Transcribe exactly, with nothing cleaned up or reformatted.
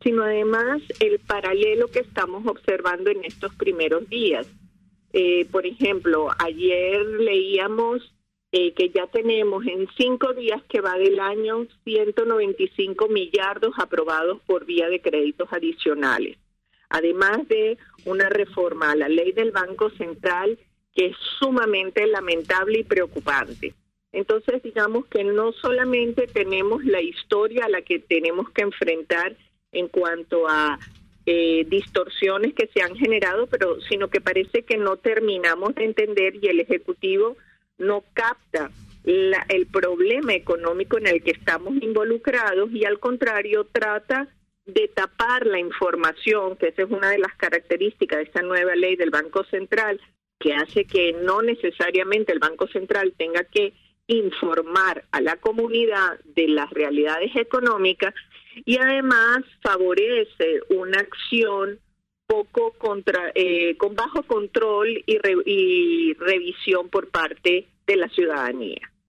sino además el paralelo que estamos observando en estos primeros días. Eh, por ejemplo, ayer leíamos eh, que ya tenemos en cinco días que va del año ciento noventa y cinco millardos aprobados por vía de créditos adicionales, además de una reforma a la ley del Banco Central que es sumamente lamentable y preocupante. Entonces, digamos que no solamente tenemos la historia a la que tenemos que enfrentar en cuanto a eh, distorsiones que se han generado, pero sino que parece que no terminamos de entender y el Ejecutivo no capta la, el problema económico en el que estamos involucrados y al contrario trata de tapar la información, que esa es una de las características de esta nueva ley del Banco Central, que hace que no necesariamente el Banco Central tenga que informar a la comunidad de las realidades económicas y además favorece una acción poco contra eh, con bajo control y, re, y revisión por parte de la ciudadanía.